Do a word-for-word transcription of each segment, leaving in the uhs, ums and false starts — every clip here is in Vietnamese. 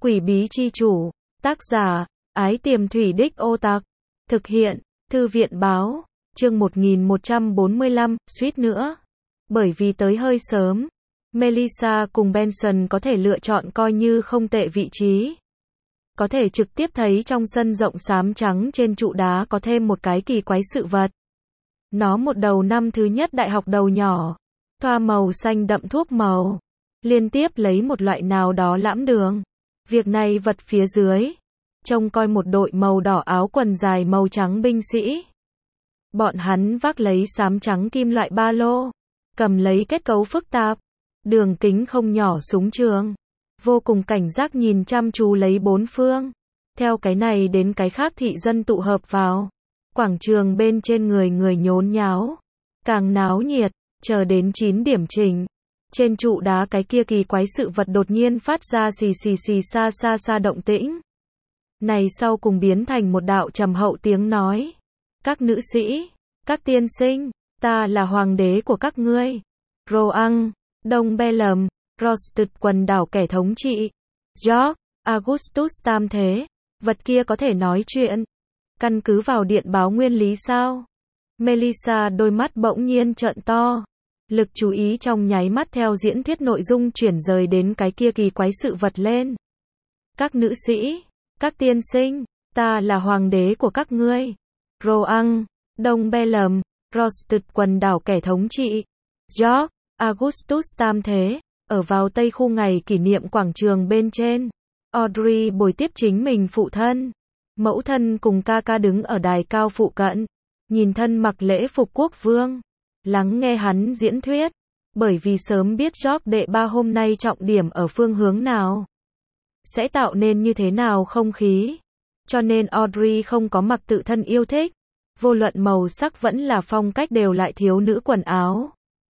Quỷ bí chi chủ. Tác giả, Ái Tiềm Thủy Đích Ô Tặc. Thực hiện, Thư viện báo. Chương một nghìn một trăm bốn mươi lăm, suýt nữa. Bởi vì tới hơi sớm, Melissa cùng Benson có thể lựa chọn coi như không tệ vị trí. Có thể trực tiếp thấy trong sân rộng xám trắng trên trụ đá có thêm một cái kỳ quái sự vật. Nó một đầu năm thứ nhất đại học đầu nhỏ, thoa màu xanh đậm thuốc màu, liên tiếp lấy một loại nào đó lãm đường. Việc này vật phía dưới, trông coi một đội màu đỏ áo quần dài màu trắng binh sĩ. Bọn hắn vác lấy xám trắng kim loại ba lô, cầm lấy kết cấu phức tạp, đường kính không nhỏ súng trường, vô cùng cảnh giác nhìn chăm chú lấy bốn phương. Theo cái này đến cái khác thị dân tụ hợp vào. Quảng trường bên trên người người nhốn nháo, càng náo nhiệt, chờ đến chín điểm chỉnh. Trên trụ đá cái kia kỳ quái sự vật đột nhiên phát ra xì xì xì xa xa xa động tĩnh. Này sau cùng biến thành một đạo trầm hậu tiếng nói. Các nữ sĩ, các tiên sinh, ta là hoàng đế của các ngươi. Roang, Đông Bellum, Rosted quần đảo kẻ thống trị. George, Augustus tam thế, vật kia có thể nói chuyện. Căn cứ vào điện báo nguyên lý sao? Melissa đôi mắt bỗng nhiên trợn to. Lực chú ý trong nháy mắt theo diễn thuyết nội dung chuyển rời đến cái kia kỳ quái sự vật lên. Các nữ sĩ, các tiên sinh, ta là hoàng đế của các ngươi. Roang, Đông Bellum, Rosted quần đảo kẻ thống trị. George, Augustus tam thế, ở vào tây khu ngày kỷ niệm quảng trường bên trên. Audrey bồi tiếp chính mình phụ thân. Mẫu thân cùng ca ca đứng ở đài cao phụ cận, nhìn thân mặc lễ phục quốc vương, lắng nghe hắn diễn thuyết, bởi vì sớm biết George đệ ba hôm nay trọng điểm ở phương hướng nào, sẽ tạo nên như thế nào không khí, cho nên Audrey không có mặc tự thân yêu thích, vô luận màu sắc vẫn là phong cách đều lại thiếu nữ quần áo,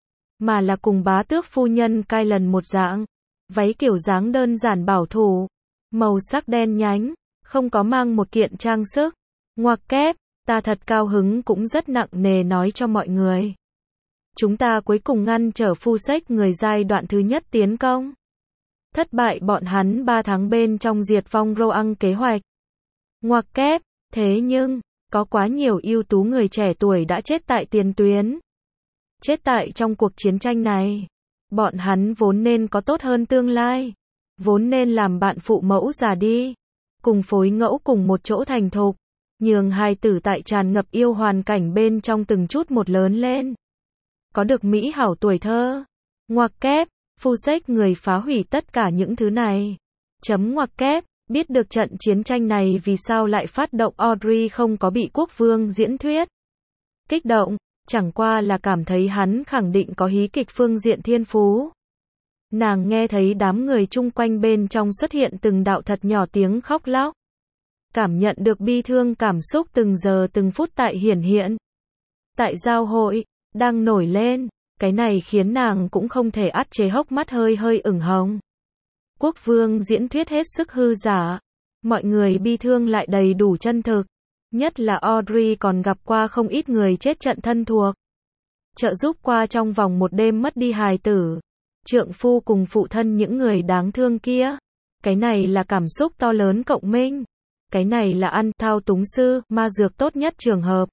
mà là cùng bá tước phu nhân Kylan một dạng, váy kiểu dáng đơn giản bảo thủ, màu sắc đen nhánh. Không có mang một kiện trang sức. Ngoặc kép, ta thật cao hứng cũng rất nặng nề nói cho mọi người. Chúng ta cuối cùng ngăn trở phu sách người giai đoạn thứ nhất tiến công. Thất bại bọn hắn ba tháng bên trong diệt vong Roang kế hoạch. Ngoặc kép, thế nhưng, có quá nhiều ưu tú người trẻ tuổi đã chết tại tiền tuyến. Chết tại trong cuộc chiến tranh này. Bọn hắn vốn nên có tốt hơn tương lai. Vốn nên làm bạn phụ mẫu già đi. Cùng phối ngẫu cùng một chỗ thành thục, nhường hài tử tại tràn ngập yêu hoàn cảnh bên trong từng chút một lớn lên. Có được mỹ hảo tuổi thơ. Ngoặc kép, phu sách người phá hủy tất cả những thứ này. Chấm ngoặc kép, biết được trận chiến tranh này vì sao lại phát động Audrey không có bị quốc vương diễn thuyết. Kích động, chẳng qua là cảm thấy hắn khẳng định có hí kịch phương diện thiên phú. Nàng nghe thấy đám người chung quanh bên trong xuất hiện từng đạo thật nhỏ tiếng khóc lóc. Cảm nhận được bi thương cảm xúc từng giờ từng phút tại hiển hiện. Tại giao hội, đang nổi lên, cái này khiến nàng cũng không thể át chế hốc mắt hơi hơi ửng hồng. Quốc vương diễn thuyết hết sức hư giả. Mọi người bi thương lại đầy đủ chân thực. Nhất là Audrey còn gặp qua không ít người chết trận thân thuộc. Trợ giúp qua trong vòng một đêm mất đi hài tử. Trượng phu cùng phụ thân những người đáng thương kia. Cái này là cảm xúc to lớn cộng minh. Cái này là ăn thao túng sư, ma dược tốt nhất trường hợp.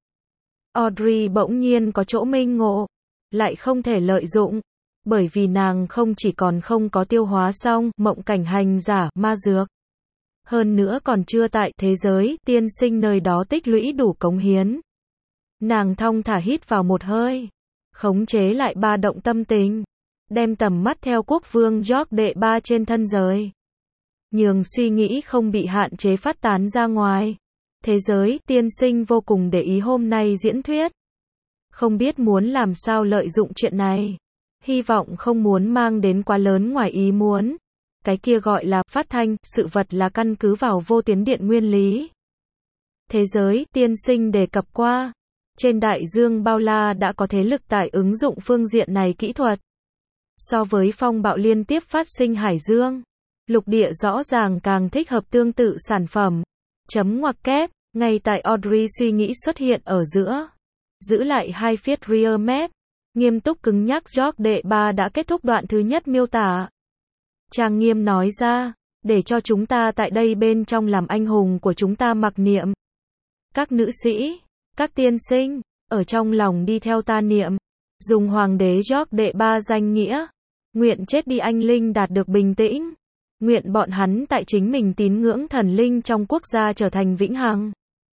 Audrey bỗng nhiên có chỗ minh ngộ. Lại không thể lợi dụng. Bởi vì nàng không chỉ còn không có tiêu hóa xong mộng cảnh hành giả, ma dược. Hơn nữa còn chưa tại thế giới, tiên sinh nơi đó tích lũy đủ cống hiến. Nàng thong thả hít vào một hơi. Khống chế lại ba động tâm tình. Đem tầm mắt theo quốc vương George đệ ba trên thân rời. Nhường suy nghĩ không bị hạn chế phát tán ra ngoài. Thế giới, tiên sinh vô cùng để ý hôm nay diễn thuyết. Không biết muốn làm sao lợi dụng chuyện này. Hy vọng không muốn mang đến quá lớn ngoài ý muốn. Cái kia gọi là phát thanh, sự vật là căn cứ vào vô tuyến điện nguyên lý. Thế giới, tiên sinh đề cập qua. Trên đại dương bao la đã có thế lực tại ứng dụng phương diện này kỹ thuật. So với phong bạo liên tiếp phát sinh hải dương, lục địa rõ ràng càng thích hợp tương tự sản phẩm. Chấm ngoặc kép, ngay tại Audrey suy nghĩ xuất hiện ở giữa. Giữ lại hai viết rear map, nghiêm túc cứng nhắc George đệ ba đã kết thúc đoạn thứ nhất miêu tả. Trang nghiêm nói ra, để cho chúng ta tại đây bên trong làm anh hùng của chúng ta mặc niệm. Các nữ sĩ, các tiên sinh, ở trong lòng đi theo ta niệm, dùng Hoàng đế George đệ ba danh nghĩa, nguyện chết đi anh linh đạt được bình tĩnh, nguyện bọn hắn tại chính mình tín ngưỡng thần linh trong quốc gia trở thành vĩnh hằng.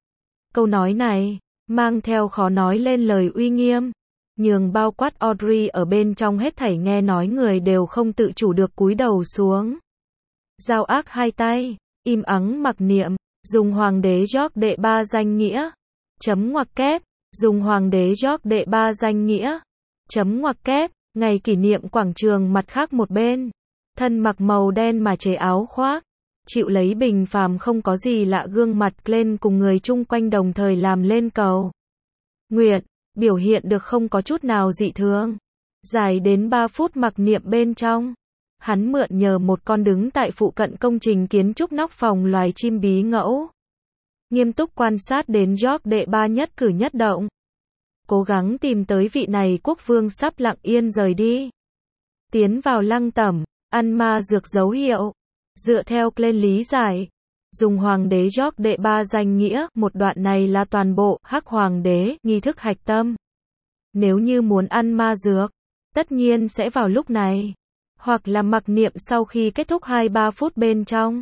Câu nói này, mang theo khó nói lên lời uy nghiêm, nhường bao quát Audrey ở bên trong hết thảy nghe nói người đều không tự chủ được cúi đầu xuống. Giao ác hai tay, im ắng mặc niệm, dùng Hoàng đế George đệ ba danh nghĩa, chấm ngoặc kép, dùng Hoàng đế George đệ ba danh nghĩa, chấm ngoặc kép, ngày kỷ niệm quảng trường mặt khác một bên, thân mặc màu đen mà chế áo khoác, chịu lấy bình phàm không có gì lạ gương mặt lên cùng người chung quanh đồng thời làm lên cầu nguyện, biểu hiện được không có chút nào dị thường. Dài đến ba phút mặc niệm bên trong, hắn mượn nhờ một con đứng tại phụ cận công trình kiến trúc nóc phòng loài chim bí ngẫu, nghiêm túc quan sát đến George đệ ba nhất cử nhất động, cố gắng tìm tới vị này quốc vương sắp lặng yên rời đi, tiến vào lăng tẩm, ăn ma dược dấu hiệu, dựa theo lên lý giải, dùng Hoàng đế George đệ ba danh nghĩa, một đoạn này là toàn bộ Hắc Hoàng đế nghi thức hạch tâm. Nếu như muốn ăn ma dược, tất nhiên sẽ vào lúc này, hoặc là mặc niệm sau khi kết thúc hai ba phút bên trong.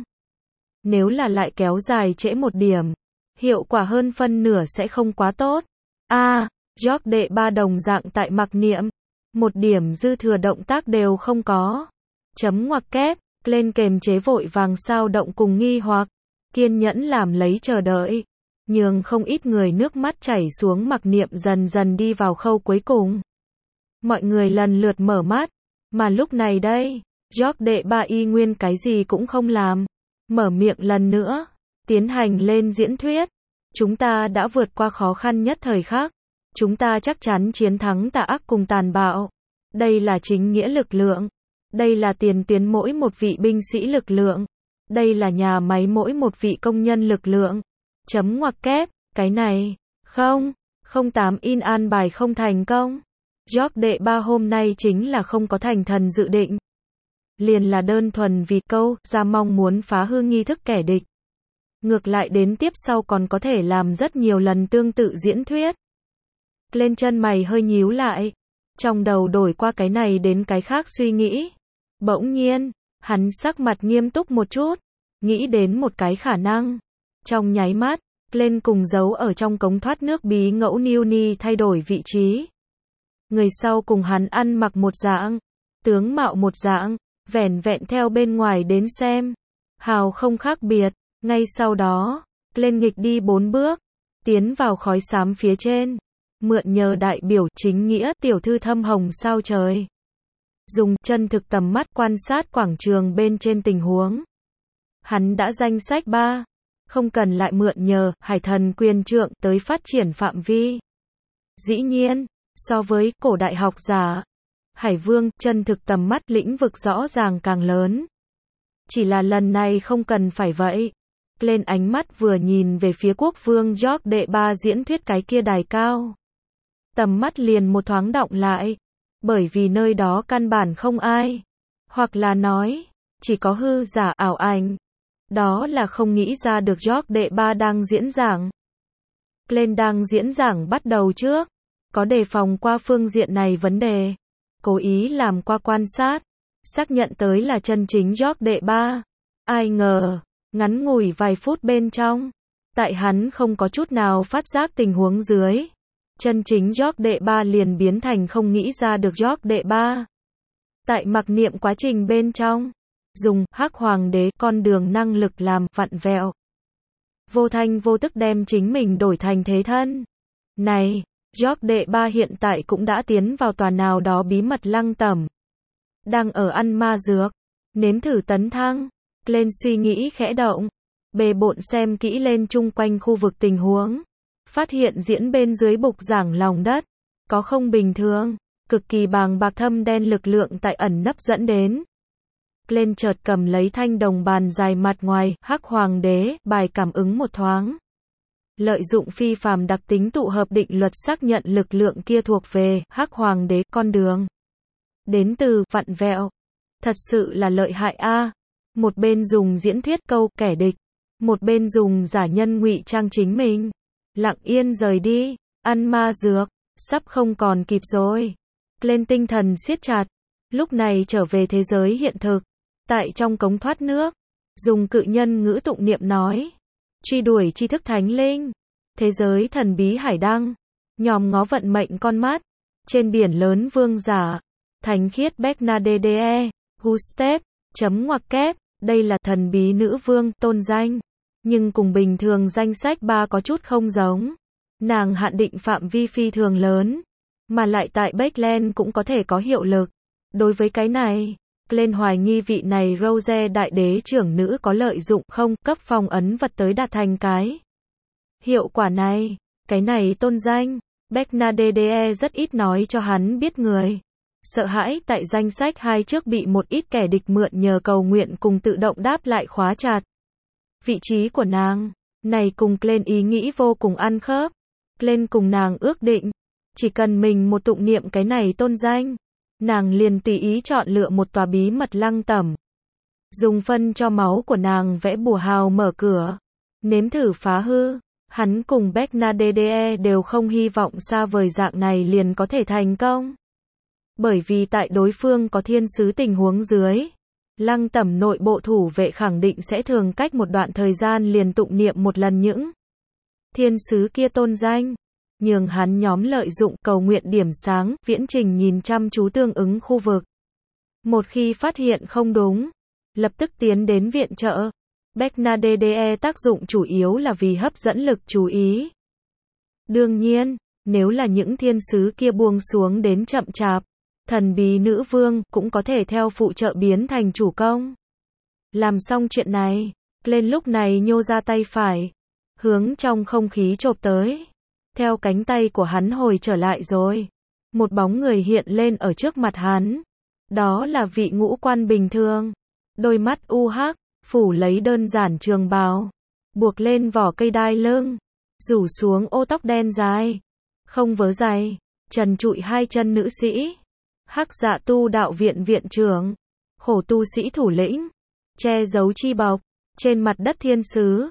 Nếu là lại kéo dài trễ một điểm, hiệu quả hơn phân nửa sẽ không quá tốt. A, à, George đệ ba đồng dạng tại mặc niệm, một điểm dư thừa động tác đều không có. Chấm ngoặc kép, lên kềm chế vội vàng sao động cùng nghi hoặc, kiên nhẫn làm lấy chờ đợi, nhường không ít người nước mắt chảy xuống mặc niệm dần dần đi vào khâu cuối cùng. Mọi người lần lượt mở mắt, mà lúc này đây, George đệ ba y nguyên cái gì cũng không làm, mở miệng lần nữa, tiến hành lên diễn thuyết. Chúng ta đã vượt qua khó khăn nhất thời khắc, chúng ta chắc chắn chiến thắng tà ác cùng tàn bạo. Đây là chính nghĩa lực lượng, đây là tiền tuyến mỗi một vị binh sĩ lực lượng, đây là nhà máy mỗi một vị công nhân lực lượng. Chấm ngoặc kép, cái này, không, không tám in an bài không thành công. George đệ ba hôm nay chính là không có thành thần dự định. Liền là đơn thuần vì câu ra mong muốn phá hư nghi thức kẻ địch. Ngược lại đến tiếp sau còn có thể làm rất nhiều lần tương tự diễn thuyết. Lên chân mày hơi nhíu lại, trong đầu đổi qua cái này đến cái khác suy nghĩ. Bỗng nhiên, hắn sắc mặt nghiêm túc một chút, nghĩ đến một cái khả năng. Trong nháy mắt, lên cùng giấu ở trong cống thoát nước bí ngẫu Newni thay đổi vị trí. Người sau cùng hắn ăn mặc một dạng, tướng mạo một dạng, vẻn vẹn theo bên ngoài đến xem, hào không khác biệt. Ngay sau đó, lên nghịch đi bốn bước, tiến vào khói xám phía trên, mượn nhờ đại biểu chính nghĩa tiểu thư thâm hồng sao trời. Dùng chân thực tầm mắt quan sát quảng trường bên trên tình huống. Hắn đã danh sách ba, không cần lại mượn nhờ hải thần quyền trượng tới phát triển phạm vi. Dĩ nhiên, so với cổ đại học giả, Hải Vương, chân thực tầm mắt lĩnh vực rõ ràng càng lớn. Chỉ là lần này không cần phải vậy. Lên ánh mắt vừa nhìn về phía quốc vương George đệ ba diễn thuyết cái kia đài cao. Tầm mắt liền một thoáng động lại. Bởi vì nơi đó căn bản không ai. Hoặc là nói, chỉ có hư giả ảo ảnh. Đó là không nghĩ ra được George đệ ba đang diễn giảng. Lên đang diễn giảng bắt đầu trước. Có đề phòng qua phương diện này vấn đề. Cố ý làm qua quan sát. Xác nhận tới là chân chính George đệ ba. Ai ngờ, ngắn ngủi vài phút bên trong. Tại hắn không có chút nào phát giác tình huống dưới. Chân chính George đệ ba liền biến thành không nghĩ ra được George đệ ba. Tại mặc niệm quá trình bên trong. Dùng Hắc Hoàng đế con đường năng lực làm vặn vẹo. Vô thanh vô tức đem chính mình đổi thành thế thân. Này, George đệ ba hiện tại cũng đã tiến vào tòa nào đó bí mật lăng tẩm. Đang ở ăn ma dược. Nếm thử tấn thăng. Lên suy nghĩ khẽ động. Bề bộn xem kỹ lên chung quanh khu vực tình huống. Phát hiện diễn bên dưới bục giảng lòng đất. Có không bình thường. Cực kỳ bàng bạc thâm đen lực lượng tại ẩn nấp dẫn đến. Lên chợt cầm lấy thanh đồng bàn dài mặt ngoài, Hắc Hoàng đế, bài cảm ứng một thoáng. Lợi dụng phi phàm đặc tính tụ hợp định luật xác nhận lực lượng kia thuộc về Hắc Hoàng đế con đường. Đến từ vặn vẹo. Thật sự là lợi hại a. một bên dùng diễn thuyết câu kẻ địch, một bên dùng giả nhân ngụy trang chính mình. Lặng yên rời đi, ăn ma dược, sắp không còn kịp rồi. Lên tinh thần siết chặt, lúc này trở về thế giới hiện thực, tại trong cống thoát nước, dùng cự nhân ngữ tụng niệm nói, truy đuổi tri thức thánh linh, thế giới thần bí hải đăng, nhòm ngó vận mệnh con mắt, trên biển lớn vương giả, thánh khiết Bernadette, Gustave, chấm ngoặc kép, đây là thần bí nữ vương tôn danh, nhưng cùng bình thường danh sách ba có chút không giống. Nàng hạn định phạm vi phi thường lớn, mà lại tại Backland cũng có thể có hiệu lực. Đối với cái này, Glenn hoài nghi vị này Rose đại đế trưởng nữ có lợi dụng không cấp phong ấn vật tới đạt thành cái hiệu quả này. Cái này tôn danh, Bernadette rất ít nói cho hắn biết người. Sợ hãi tại danh sách hai trước bị một ít kẻ địch mượn nhờ cầu nguyện cùng tự động đáp lại khóa chặt. Vị trí của nàng, này cùng Glenn ý nghĩ vô cùng ăn khớp. Glenn cùng nàng ước định, chỉ cần mình một tụng niệm cái này tôn danh, nàng liền tùy ý chọn lựa một tòa bí mật lăng tẩm. Dùng phân cho máu của nàng vẽ bùa hào mở cửa, nếm thử phá hư. Hắn cùng Bernadette đều không hy vọng xa vời dạng này liền có thể thành công. Bởi vì tại đối phương có thiên sứ tình huống dưới, lăng tẩm nội bộ thủ vệ khẳng định sẽ thường cách một đoạn thời gian liền tụng niệm một lần những thiên sứ kia tôn danh, nhường hắn nhóm lợi dụng cầu nguyện điểm sáng, viễn trình nhìn chăm chú tương ứng khu vực. Một khi phát hiện không đúng, lập tức tiến đến viện trợ. Bernadette tác dụng chủ yếu là vì hấp dẫn lực chú ý. Đương nhiên, nếu là những thiên sứ kia buông xuống đến chậm chạp, thần bí nữ vương cũng có thể theo phụ trợ biến thành chủ công. Làm xong chuyện này, Glenn lúc này nhô ra tay phải, hướng trong không khí chộp tới. Theo cánh tay của hắn hồi trở lại rồi, một bóng người hiện lên ở trước mặt hắn. Đó là vị ngũ quan bình thường, đôi mắt u hắc, phủ lấy đơn giản trường bào, buộc lên vỏ cây đai lưng, rủ xuống ô tóc đen dài, không vớ giày, trần trụi hai chân nữ sĩ. Hắc Dạ tu đạo viện viện trưởng, khổ tu sĩ thủ lĩnh, che giấu chi bọc, trên mặt đất thiên sứ,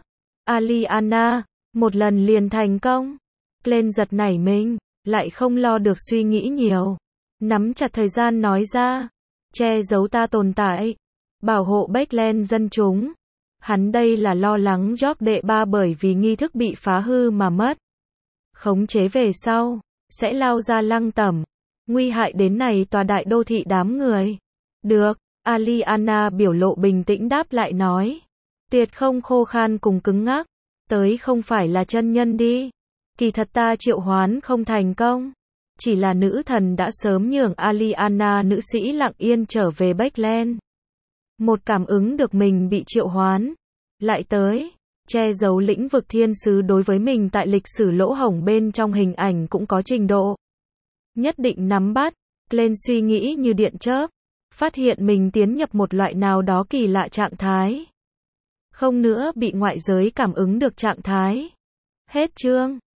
Aliana, một lần liền thành công. Glenn giật nảy mình, lại không lo được suy nghĩ nhiều. Nắm chặt thời gian nói ra, che giấu ta tồn tại, bảo hộ Backland dân chúng. Hắn đây là lo lắng George đệ ba bởi vì nghi thức bị phá hư mà mất khống chế về sau, sẽ lao ra lăng tẩm, nguy hại đến này tòa đại đô thị đám người. Được, Aliana biểu lộ bình tĩnh đáp lại nói. Tuyệt không khô khan cùng cứng ngắc, tới không phải là chân nhân đi. Kỳ thật ta triệu hoán không thành công. Chỉ là nữ thần đã sớm nhường Aliana nữ sĩ lặng yên trở về Backland. Một cảm ứng được mình bị triệu hoán. Lại tới, che giấu lĩnh vực thiên sứ đối với mình tại lịch sử lỗ hổng bên trong hình ảnh cũng có trình độ nhất định nắm bắt. Glenn suy nghĩ như điện chớp, phát hiện mình tiến nhập một loại nào đó kỳ lạ trạng thái. Không nữa bị ngoại giới cảm ứng được trạng thái. Hết chương.